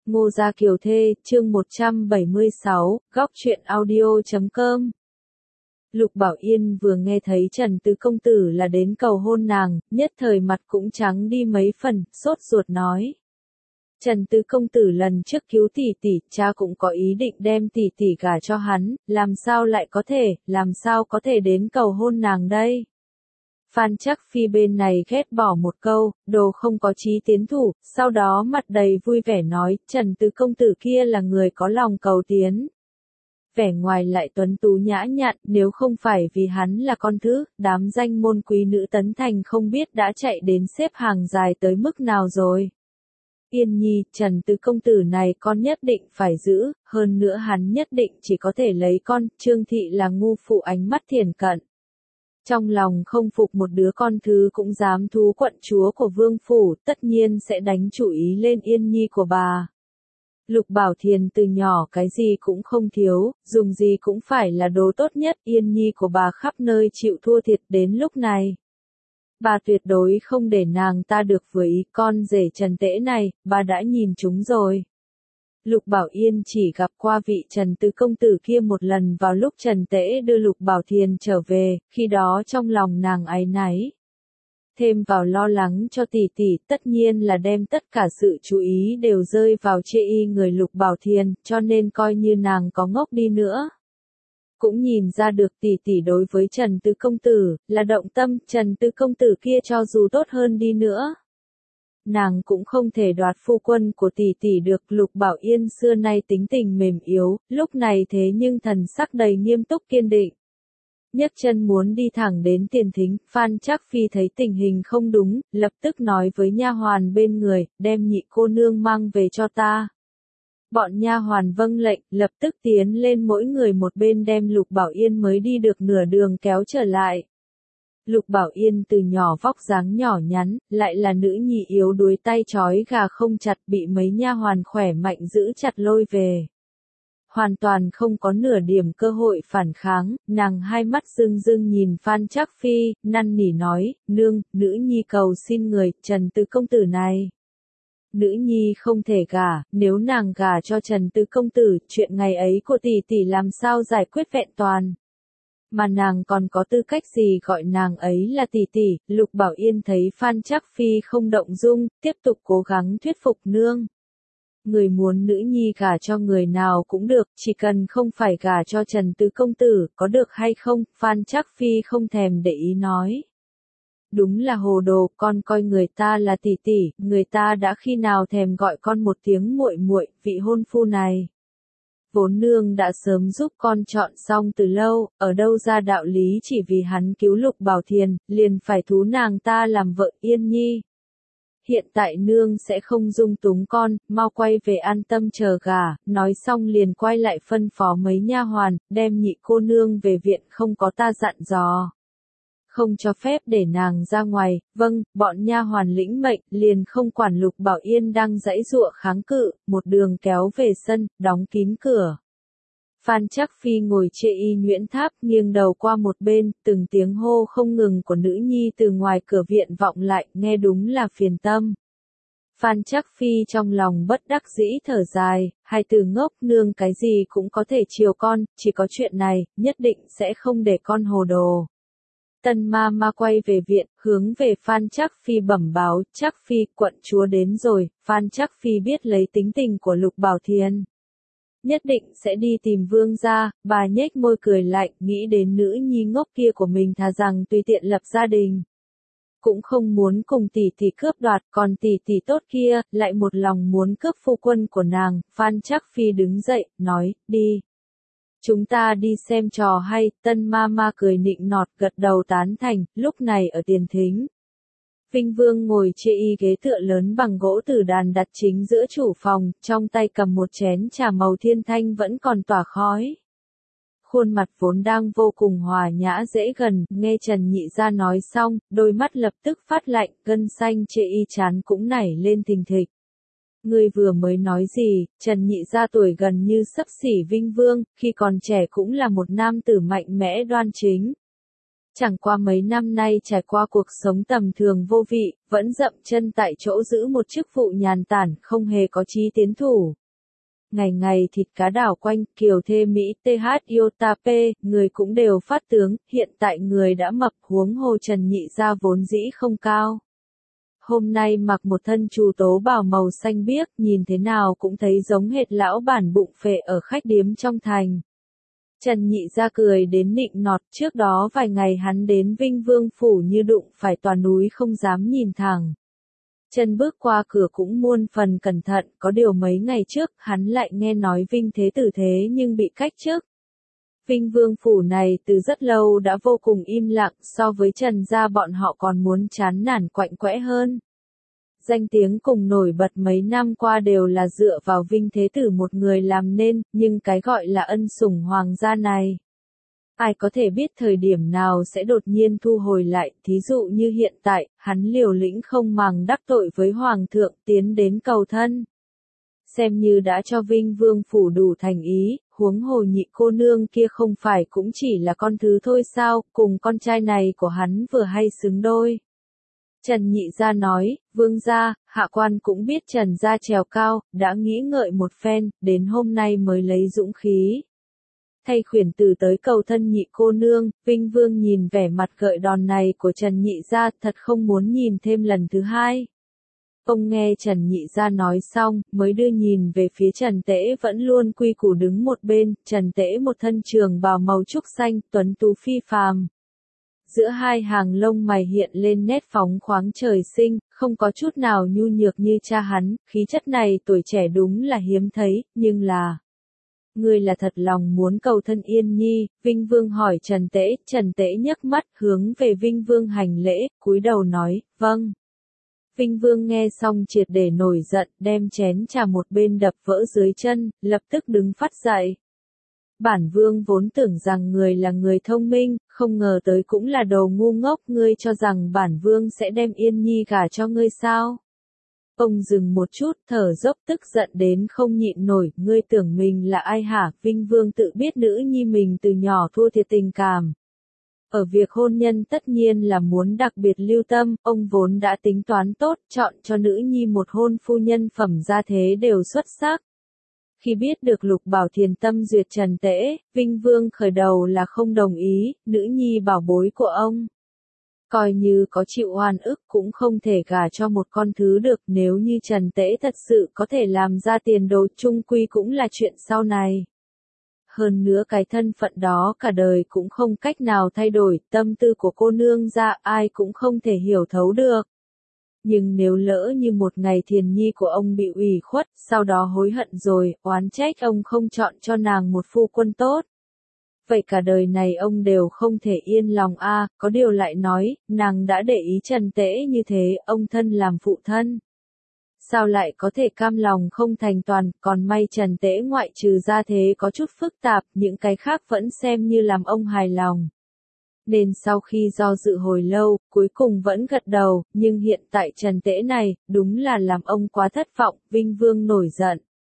Ngô Gia Kiều Thê, chương 176, góc truyện audio.com. Lục Bảo Yên vừa nghe thấy Trần Tứ Công Tử là đến cầu hôn nàng, nhất thời mặt cũng trắng đi mấy phần, sốt ruột nói. Trần Tứ Công Tử lần trước cứu tỷ tỷ, cha cũng có ý định đem tỷ tỷ gả cho hắn, làm sao có thể đến cầu hôn nàng đây? Phan Trắc Phi bên này ghét bỏ một câu, đồ không có chí tiến thủ, sau đó mặt đầy vui vẻ nói, Trần Tứ Công Tử kia là người có lòng cầu tiến. Vẻ ngoài lại tuấn tú nhã nhặn, nếu không phải vì hắn là con thứ, đám danh môn quý nữ tấn thành không biết đã chạy đến xếp hàng dài tới mức nào rồi. Yên nhi, Trần Tứ Công Tử này con nhất định phải giữ, hơn nữa hắn nhất định chỉ có thể lấy con, Trương Thị là ngu phụ ánh mắt thiển cận. Trong lòng không phục một đứa con thứ cũng dám thú quận chúa của vương phủ, tất nhiên sẽ đánh chủ ý lên Yên nhi của bà. Lục Bảo Thiền từ nhỏ cái gì cũng không thiếu, dùng gì cũng phải là đồ tốt nhất, Yên nhi của bà khắp nơi chịu thua thiệt đến lúc này. Bà tuyệt đối không để nàng ta được vừa ý, con rể Trần Tễ này, bà đã nhìn chúng rồi. Lục Bảo Yên chỉ gặp qua vị Trần Tứ Công Tử kia một lần vào lúc Trần Tễ đưa Lục Bảo Thiền trở về, khi đó trong lòng nàng áy náy. Thêm vào lo lắng cho tỷ tỷ, tất nhiên là đem tất cả sự chú ý đều rơi vào chê y người Lục Bảo Thiền, cho nên coi như nàng có ngốc đi nữa. Cũng nhìn ra được tỷ tỷ đối với Trần Tứ Công Tử, là động tâm, Trần Tứ Công Tử kia cho dù tốt hơn đi nữa. Nàng cũng không thể đoạt phu quân của tỷ tỷ được. Lục Bảo Yên xưa nay tính tình mềm yếu, lúc này thế nhưng thần sắc đầy nghiêm túc kiên định. Nhấc chân muốn đi thẳng đến tiền thính, Phan Trắc Phi thấy tình hình không đúng, lập tức nói với nha hoàn bên người, đem nhị cô nương mang về cho ta. Bọn nha hoàn vâng lệnh, lập tức tiến lên mỗi người một bên đem Lục Bảo Yên mới đi được nửa đường kéo trở lại. Lục Bảo Yên từ nhỏ vóc dáng nhỏ nhắn, lại là nữ nhi yếu đuối tay trói gà không chặt, bị mấy nha hoàn khỏe mạnh giữ chặt lôi về. Hoàn toàn không có nửa điểm cơ hội phản kháng, nàng hai mắt rưng rưng nhìn Phan Trắc Phi, năn nỉ nói, nương, nữ nhi cầu xin người, Trần Tứ Công Tử này. Nữ nhi không thể gả, nếu nàng gả cho Trần Tứ Công Tử, chuyện ngày ấy của tỷ tỷ làm sao giải quyết vẹn toàn. Mà nàng còn có tư cách gì gọi nàng ấy là tỷ tỷ? Lục Bảo Yên thấy Phan Trắc Phi không động dung, tiếp tục cố gắng thuyết phục nương. Người muốn nữ nhi gả cho người nào cũng được, chỉ cần không phải gả cho Trần Tứ Công Tử, có được hay không? Phan Trắc Phi không thèm để ý nói. Đúng là hồ đồ, con coi người ta là tỷ tỷ, người ta đã khi nào thèm gọi con một tiếng muội muội, vị hôn phu này. Vốn nương đã sớm giúp con chọn xong từ lâu, ở đâu ra đạo lý chỉ vì hắn cứu Lục Bảo Thiền, liền phải thú nàng ta làm vợ. Yên nhi. Hiện tại nương sẽ không dung túng con, mau quay về an tâm chờ gả, nói xong liền quay lại phân phó mấy nha hoàn, đem nhị cô nương về viện, không có ta dặn dò. Không cho phép để nàng ra ngoài. Vâng, bọn nha hoàn lĩnh mệnh, liền không quản Lục Bảo Yên đang giãy giụa kháng cự, một đường kéo về sân, đóng kín cửa. Phan Trắc Phi ngồi chê y nhuyễn tháp, nghiêng đầu qua một bên, từng tiếng hô không ngừng của nữ nhi từ ngoài cửa viện vọng lại, nghe đúng là phiền tâm. Phan Trắc Phi trong lòng bất đắc dĩ thở dài, hai từ ngốc, nương cái gì cũng có thể chiều con, chỉ có chuyện này, nhất định sẽ không để con hồ đồ. Tân ma ma quay về viện, hướng về Phan Trắc Phi bẩm báo, Trắc Phi, quận chúa đến rồi. Phan Trắc Phi biết lấy tính tình của Lục Bảo Thiền, nhất định sẽ đi tìm vương gia. Bà nhếch môi cười lạnh, nghĩ đến nữ nhi ngốc kia của mình, thà rằng tùy tiện lập gia đình, cũng không muốn cùng tỷ tỷ cướp đoạt, còn tỷ tỷ tốt kia, lại một lòng muốn cướp phu quân của nàng. Phan Trắc Phi đứng dậy, nói, đi. Chúng ta đi xem trò hay. Tân ma ma cười nịnh nọt gật đầu tán thành. Lúc này ở tiền thính, Vinh Vương ngồi chê y ghế tựa lớn bằng gỗ tử đàn đặt chính giữa chủ phòng, trong tay cầm một chén trà màu thiên thanh vẫn còn tỏa khói. Khuôn mặt vốn đang vô cùng hòa nhã dễ gần, nghe Trần Nhị Gia nói xong, đôi mắt lập tức phát lạnh, gân xanh chê y trán cũng nảy lên thình thịch. Ngươi vừa mới nói gì? Trần Nhị Gia tuổi gần như xấp xỉ Vinh Vương, khi còn trẻ cũng là một nam tử mạnh mẽ đoan chính. Chẳng qua mấy năm nay trải qua cuộc sống tầm thường vô vị, vẫn dậm chân tại chỗ giữ một chức vụ nhàn tản, không hề có chí tiến thủ. Ngày ngày thịt cá đảo quanh, kiều thê Mỹ TH Iota P, người cũng đều phát tướng, hiện tại người đã mập, huống hồ Trần Nhị Gia vốn dĩ không cao. Hôm nay mặc một thân trù tố bào màu xanh biếc, nhìn thế nào cũng thấy giống hệt lão bản bụng phệ ở khách điếm trong thành. Trần Nhị Gia cười đến nịnh nọt, trước đó vài ngày hắn đến Vinh Vương Phủ như đụng phải tòa núi không dám nhìn thẳng. Chân bước qua cửa cũng muôn phần cẩn thận, có điều mấy ngày trước, hắn lại nghe nói Vinh Thế Tử thế nhưng bị cách chức. Vinh Vương Phủ này từ rất lâu đã vô cùng im lặng, so với Trần gia bọn họ còn muốn chán nản quạnh quẽ hơn. Danh tiếng cùng nổi bật mấy năm qua đều là dựa vào Vinh Thế Tử một người làm nên, nhưng cái gọi là ân sủng hoàng gia này. Ai có thể biết thời điểm nào sẽ đột nhiên thu hồi lại, thí dụ như hiện tại, hắn liều lĩnh không màng đắc tội với Hoàng thượng tiến đến cầu thân. Xem như đã cho Vinh Vương Phủ đủ thành ý, huống hồ nhị cô nương kia không phải cũng chỉ là con thứ thôi sao, cùng con trai này của hắn vừa hay xứng đôi. Trần Nhị Gia nói, Vương gia, hạ quan cũng biết Trần gia trèo cao, đã nghĩ ngợi một phen, đến hôm nay mới lấy dũng khí. Thay khuyển tử tới cầu thân nhị cô nương, Vinh Vương nhìn vẻ mặt gợi đòn này của Trần Nhị Gia thật không muốn nhìn thêm lần thứ hai. Ông nghe Trần Nhị Gia nói xong, mới đưa nhìn về phía Trần Tễ vẫn luôn quy củ đứng một bên, Trần Tễ một thân trường bào màu trúc xanh, tuấn tú phi phàm. Giữa hai hàng lông mày hiện lên nét phóng khoáng trời sinh, không có chút nào nhu nhược như cha hắn, khí chất này tuổi trẻ đúng là hiếm thấy, nhưng là... Ngươi là thật lòng muốn cầu thân Yên Nhi, Vinh Vương hỏi Trần Tễ nhấc mắt hướng về Vinh Vương hành lễ, cúi đầu nói, vâng. Vinh Vương nghe xong triệt để nổi giận, đem chén trà một bên đập vỡ dưới chân, lập tức đứng phát dậy. Bản Vương vốn tưởng rằng người là người thông minh, không ngờ tới cũng là đồ ngu ngốc, ngươi cho rằng bản Vương sẽ đem Yên Nhi gả cho ngươi sao? Ông dừng một chút, thở dốc tức giận đến không nhịn nổi, ngươi tưởng mình là ai hả? Vinh Vương tự biết nữ nhi mình từ nhỏ thua thiệt tình cảm. Ở việc hôn nhân tất nhiên là muốn đặc biệt lưu tâm, ông vốn đã tính toán tốt, chọn cho nữ nhi một hôn phu nhân phẩm gia thế đều xuất sắc. Khi biết được Lục Bảo Thiền tâm duyệt Trần Tễ, Vinh Vương khởi đầu là không đồng ý, nữ nhi bảo bối của ông. Coi như có chịu oan ức cũng không thể gả cho một con thứ được, nếu như Trần Tễ thật sự có thể làm ra tiền đồ chung quy cũng là chuyện sau này. Hơn nữa cái thân phận đó cả đời cũng không cách nào thay đổi, tâm tư của cô nương ra ai cũng không thể hiểu thấu được. Nhưng nếu lỡ như một ngày Thiền Nhi của ông bị ủy khuất, sau đó hối hận rồi, oán trách ông không chọn cho nàng một phu quân tốt. Vậy cả đời này ông đều không thể yên lòng a, có điều lại nói, nàng đã để ý Trần Tễ như thế, ông thân làm phụ thân. Sao lại có thể cam lòng không thành toàn, còn may Trần Tễ ngoại trừ ra thế có chút phức tạp, những cái khác vẫn xem như làm ông hài lòng. Nên sau khi do dự hồi lâu, cuối cùng vẫn gật đầu, nhưng hiện tại Trần Tễ này, đúng là làm ông quá thất vọng, Vinh Vương nổi giận.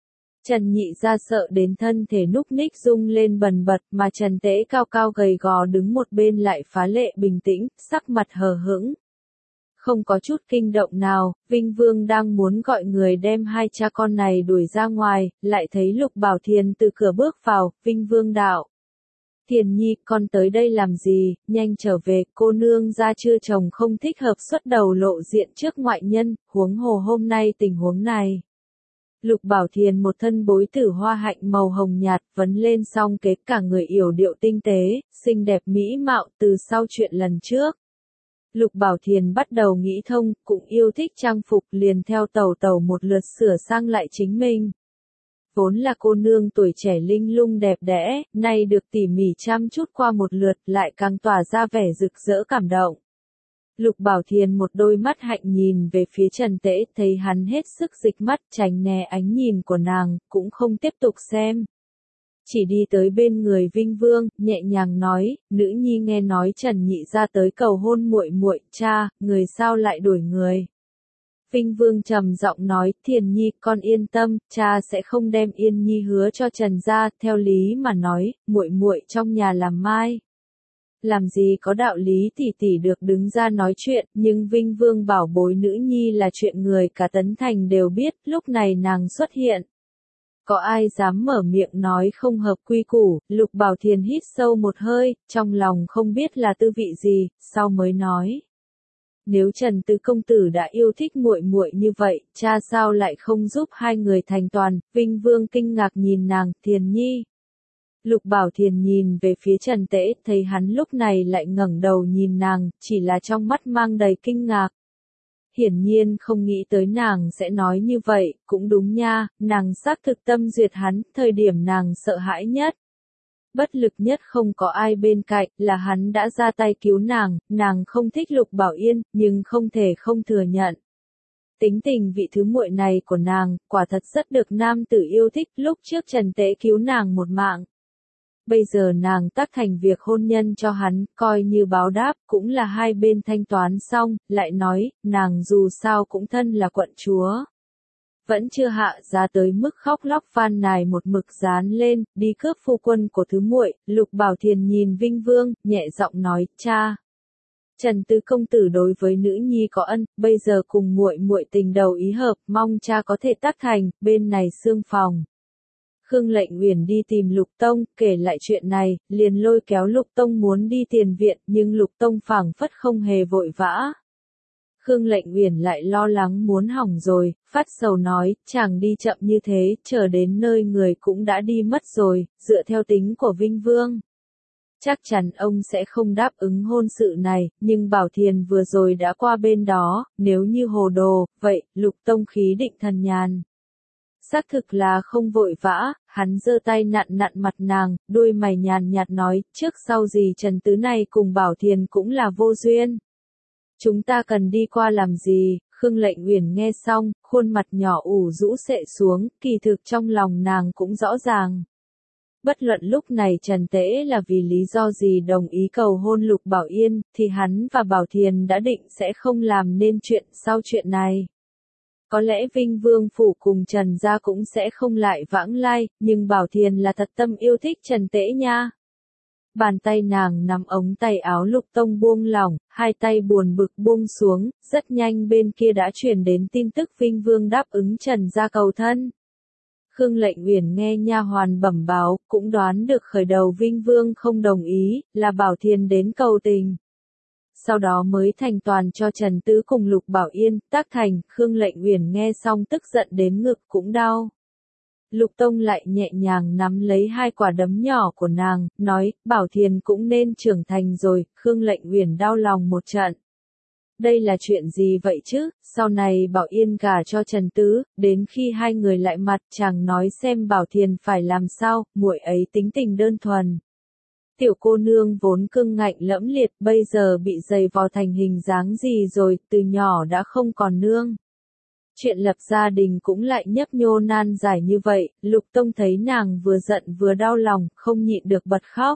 Trần Nhị Gia sợ đến thân thể núc ních rung lên bần bật mà Trần Tễ cao cao gầy gò đứng một bên lại phá lệ bình tĩnh, sắc mặt hờ hững. Không có chút kinh động nào, Vinh Vương đang muốn gọi người đem hai cha con này đuổi ra ngoài, lại thấy Lục Bảo Thiền từ cửa bước vào, Vinh Vương đạo. Thiền Nhi, con tới đây làm gì, nhanh trở về, cô nương gia chưa chồng không thích hợp xuất đầu lộ diện trước ngoại nhân, huống hồ hôm nay tình huống này. Lục Bảo Thiền một thân bối tử hoa hạnh màu hồng nhạt, vấn lên xong kế cả người yểu điệu tinh tế, xinh đẹp mỹ mạo từ sau chuyện lần trước. Lục Bảo Thiền bắt đầu nghĩ thông, cũng yêu thích trang phục liền theo tàu tàu một lượt sửa sang lại chính mình. Vốn là cô nương tuổi trẻ linh lung đẹp đẽ, nay được tỉ mỉ chăm chút qua một lượt lại càng tỏa ra vẻ rực rỡ cảm động. Lục Bảo Thiền một đôi mắt hạnh nhìn về phía Trần Tễ, thấy hắn hết sức dịch mắt tránh né ánh nhìn của nàng, cũng không tiếp tục xem. Chỉ đi tới bên người Vinh Vương, nhẹ nhàng nói, nữ nhi nghe nói Trần Nhị Gia tới cầu hôn muội muội, cha, người sao lại đuổi người. Vinh Vương trầm giọng nói, Thiền Nhi, con yên tâm, cha sẽ không đem Yên Nhi hứa cho Trần gia, theo lý mà nói, muội muội trong nhà làm mai. Làm gì có đạo lý tỷ tỷ được đứng ra nói chuyện, nhưng Vinh Vương bảo bối nữ nhi là chuyện người cả Tấn Thành đều biết, lúc này nàng xuất hiện. Có ai dám mở miệng nói không hợp quy củ, Lục Bảo Thiền hít sâu một hơi, trong lòng không biết là tư vị gì, sau mới nói. Nếu Trần Tứ công tử đã yêu thích muội muội như vậy, cha sao lại không giúp hai người thành toàn? Vinh Vương kinh ngạc nhìn nàng, Thiền nhi. Lục Bảo Thiền nhìn về phía Trần Tễ, thấy hắn lúc này lại ngẩng đầu nhìn nàng, chỉ là trong mắt mang đầy kinh ngạc. Hiển nhiên không nghĩ tới nàng sẽ nói như vậy, cũng đúng nha, nàng xác thực tâm duyệt hắn, thời điểm nàng sợ hãi nhất. Bất lực nhất không có ai bên cạnh, là hắn đã ra tay cứu nàng không thích Lục Bảo Yên, nhưng không thể không thừa nhận. Tính tình vị thứ muội này của nàng, quả thật rất được nam tử yêu thích, lúc trước Trần Tế cứu nàng một mạng. Bây giờ nàng tác thành việc hôn nhân cho hắn, coi như báo đáp, cũng là hai bên thanh toán xong, lại nói, nàng dù sao cũng thân là quận chúa. Vẫn chưa hạ giá tới mức khóc lóc van nài một mực dán lên, đi cướp phu quân của thứ muội. Lục Bảo Thiền nhìn Vinh Vương, nhẹ giọng nói, cha. Trần Tứ công tử đối với nữ nhi có ân, bây giờ cùng muội muội tình đầu ý hợp, mong cha có thể tác thành, bên này xương phòng. Khương Lệnh Uyển đi tìm Lục Tông, kể lại chuyện này, liền lôi kéo Lục Tông muốn đi tiền viện, nhưng Lục Tông phảng phất không hề vội vã. Khương Lệnh Uyển lại lo lắng muốn hỏng rồi, phát sầu nói, chàng đi chậm như thế, chờ đến nơi người cũng đã đi mất rồi, dựa theo tính của Vinh Vương. Chắc chắn ông sẽ không đáp ứng hôn sự này, nhưng Bảo Thiền vừa rồi đã qua bên đó, nếu như hồ đồ, vậy, Lục Tông khí định thần nhàn. Xác thực là không vội vã, hắn giơ tay nặn nặn mặt nàng, đuôi mày nhàn nhạt nói, trước sau gì Trần Tứ này cùng Bảo Thiền cũng là vô duyên. Chúng ta cần đi qua làm gì? Khương Lệnh Uyển nghe xong, khuôn mặt nhỏ ủ rũ xệ xuống, kỳ thực trong lòng nàng cũng rõ ràng. Bất luận lúc này Trần Tễ là vì lý do gì đồng ý cầu hôn Lục Bảo Yên, thì hắn và Bảo Thiền đã định sẽ không làm nên chuyện sau chuyện này. Có lẽ Vinh Vương phủ cùng Trần gia cũng sẽ không lại vãng lai, nhưng Bảo Thiền là thật tâm yêu thích Trần Tễ nha. Bàn tay nàng nắm ống tay áo Lục Tông buông lỏng, hai tay buồn bực buông xuống, rất nhanh bên kia đã truyền đến tin tức Vinh Vương đáp ứng Trần gia cầu thân. Khương Lệnh Uyển nghe nha hoàn bẩm báo, cũng đoán được khởi đầu Vinh Vương không đồng ý, là Bảo Thiền đến cầu tình. Sau đó mới thành toàn cho Trần Tứ cùng Lục Bảo Yên, tác thành, Khương Lệnh Uyển nghe xong tức giận đến ngực cũng đau. Lục Tông lại nhẹ nhàng nắm lấy hai quả đấm nhỏ của nàng, nói, Bảo Thiền cũng nên trưởng thành rồi, Khương Lệnh Uyển đau lòng một trận. Đây là chuyện gì vậy chứ, sau này Bảo Yên gả cho Trần Tứ, đến khi hai người lại mặt chàng nói xem Bảo Thiền phải làm sao, muội ấy tính tình đơn thuần. Tiểu cô nương vốn cưng ngạnh lẫm liệt bây giờ bị dày vò thành hình dáng gì rồi, từ nhỏ đã không còn nương. Chuyện lập gia đình cũng lại nhấp nhô nan giải như vậy, Lục Tông thấy nàng vừa giận vừa đau lòng, không nhịn được bật khóc.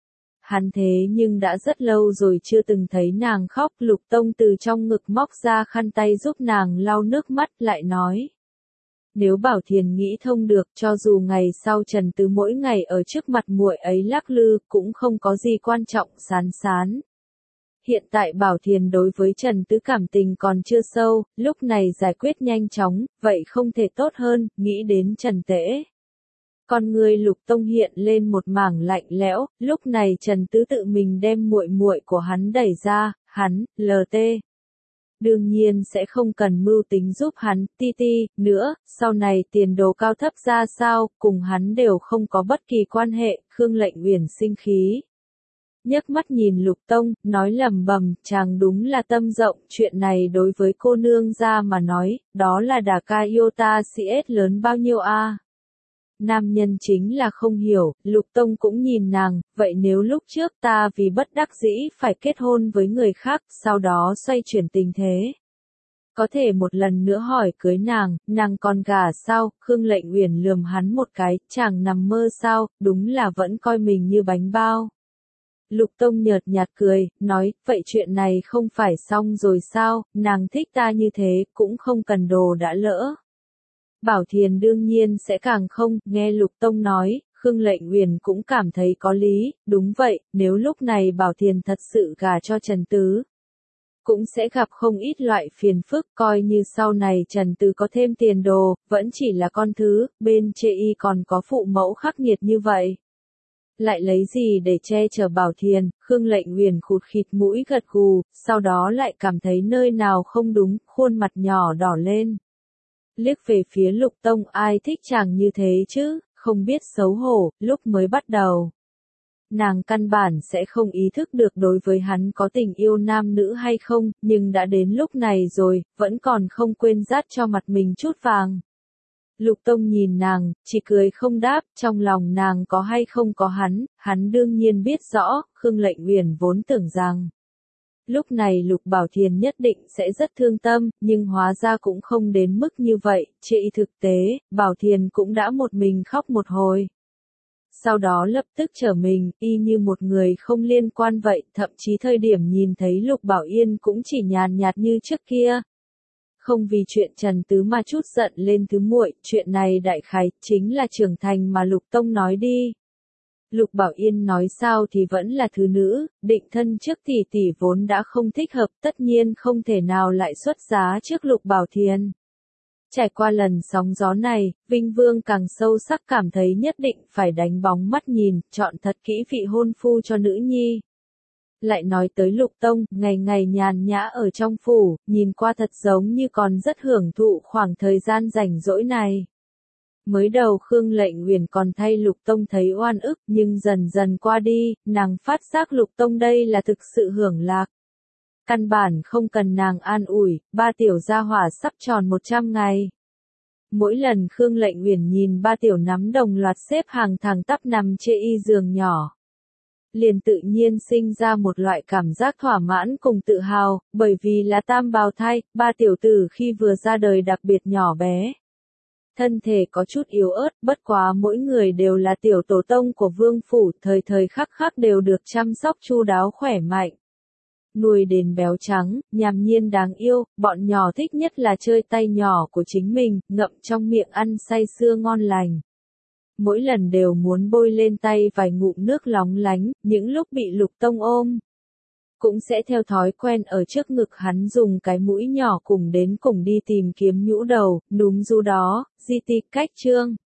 Hắn thế nhưng đã rất lâu rồi chưa từng thấy nàng khóc, Lục Tông từ trong ngực móc ra khăn tay giúp nàng lau nước mắt lại nói. Nếu Bảo Thiền nghĩ thông được, cho dù ngày sau Trần Tứ mỗi ngày ở trước mặt muội ấy lắc lư, cũng không có gì quan trọng, sán sán. Hiện tại Bảo Thiền đối với Trần Tứ cảm tình còn chưa sâu, lúc này giải quyết nhanh chóng, vậy không thể tốt hơn, nghĩ đến Trần Tễ. Con người Lục Tông hiện lên một mảng lạnh lẽo, lúc này Trần Tứ tự mình đem muội muội của hắn đẩy ra, hắn, LT. Đương nhiên sẽ không cần mưu tính giúp hắn, ti nữa, sau này tiền đồ cao thấp ra sao, cùng hắn đều không có bất kỳ quan hệ, Khương Lệnh Uyển sinh khí. Nhấc mắt nhìn Lục Tông, nói lẩm bẩm, chàng đúng là tâm rộng, chuyện này đối với cô nương gia mà nói, đó là đả ca iota CS lớn bao nhiêu a. Nam nhân chính là không hiểu, Lục Tông cũng nhìn nàng, vậy nếu lúc trước ta vì bất đắc dĩ phải kết hôn với người khác, sau đó xoay chuyển tình thế. Có thể một lần nữa hỏi cưới nàng còn gả sao, Khương Lệnh Uyển lườm hắn một cái, chàng nằm mơ sao, đúng là vẫn coi mình như bánh bao. Lục Tông nhợt nhạt cười, nói, vậy chuyện này không phải xong rồi sao, nàng thích ta như thế, cũng không cần đồ đã lỡ. Bảo Thiền đương nhiên sẽ càng không, nghe Lục Tông nói, Khương Lệnh Uyển cũng cảm thấy có lý, đúng vậy, nếu lúc này Bảo Thiền thật sự gả cho Trần Tứ, cũng sẽ gặp không ít loại phiền phức, coi như sau này Trần Tứ có thêm tiền đồ, vẫn chỉ là con thứ, bên chê y còn có phụ mẫu khắc nghiệt như vậy. Lại lấy gì để che chở Bảo Thiền, Khương Lệnh Uyển khụt khịt mũi gật gù, sau đó lại cảm thấy nơi nào không đúng, khuôn mặt nhỏ đỏ lên. Liếc về phía Lục Tông, ai thích chàng như thế chứ, không biết xấu hổ, lúc mới bắt đầu. Nàng căn bản sẽ không ý thức được đối với hắn có tình yêu nam nữ hay không, nhưng đã đến lúc này rồi, vẫn còn không quên dát cho mặt mình chút vàng. Lục Tông nhìn nàng, chỉ cười không đáp, trong lòng nàng có hay không có hắn đương nhiên biết rõ, Khương Lệnh Uyển vốn tưởng rằng. Lúc này Lục Bảo Thiền nhất định sẽ rất thương tâm, nhưng hóa ra cũng không đến mức như vậy, chỉ thực tế, Bảo Thiền cũng đã một mình khóc một hồi. Sau đó lập tức trở mình, y như một người không liên quan vậy, thậm chí thời điểm nhìn thấy Lục Bảo Yên cũng chỉ nhàn nhạt như trước kia. Không vì chuyện Trần Tứ mà chút giận lên tứ muội, chuyện này đại khái chính là trưởng thành mà Lục Tông nói đi. Lục Bảo Yên nói sao thì vẫn là thứ nữ, định thân trước tỷ tỷ vốn đã không thích hợp, tất nhiên không thể nào lại xuất giá trước Lục Bảo Thiền. Trải qua lần sóng gió này, Vinh Vương càng sâu sắc cảm thấy nhất định phải đánh bóng mắt nhìn, chọn thật kỹ vị hôn phu cho nữ nhi. Lại nói tới Lục Tông, ngày ngày nhàn nhã ở trong phủ, nhìn qua thật giống như còn rất hưởng thụ khoảng thời gian rảnh rỗi này. Mới đầu Khương Lệnh Uyển còn thay Lục Tông thấy oan ức, nhưng dần dần qua đi, nàng phát giác Lục Tông đây là thực sự hưởng lạc. Căn bản không cần nàng an ủi, ba tiểu gia hỏa sắp tròn 100 ngày. Mỗi lần Khương Lệnh Uyển nhìn ba tiểu nắm đồng loạt xếp hàng thẳng tắp nằm trên y giường nhỏ, liền tự nhiên sinh ra một loại cảm giác thỏa mãn cùng tự hào, bởi vì là tam bào thai, ba tiểu tử khi vừa ra đời đặc biệt nhỏ bé. Thân thể có chút yếu ớt, bất quá mỗi người đều là tiểu tổ tông của vương phủ, thời thời khắc khắc đều được chăm sóc chu đáo khỏe mạnh. Nuôi đến béo trắng, nhàm nhiên đáng yêu, bọn nhỏ thích nhất là chơi tay nhỏ của chính mình, ngậm trong miệng ăn say sưa ngon lành. Mỗi lần đều muốn bôi lên tay vài ngụm nước lóng lánh, những lúc bị Lục Tông ôm, cũng sẽ theo thói quen ở trước ngực hắn dùng cái mũi nhỏ cùng đến cùng đi tìm kiếm nhũ đầu, núm du đó, di tị cách chương.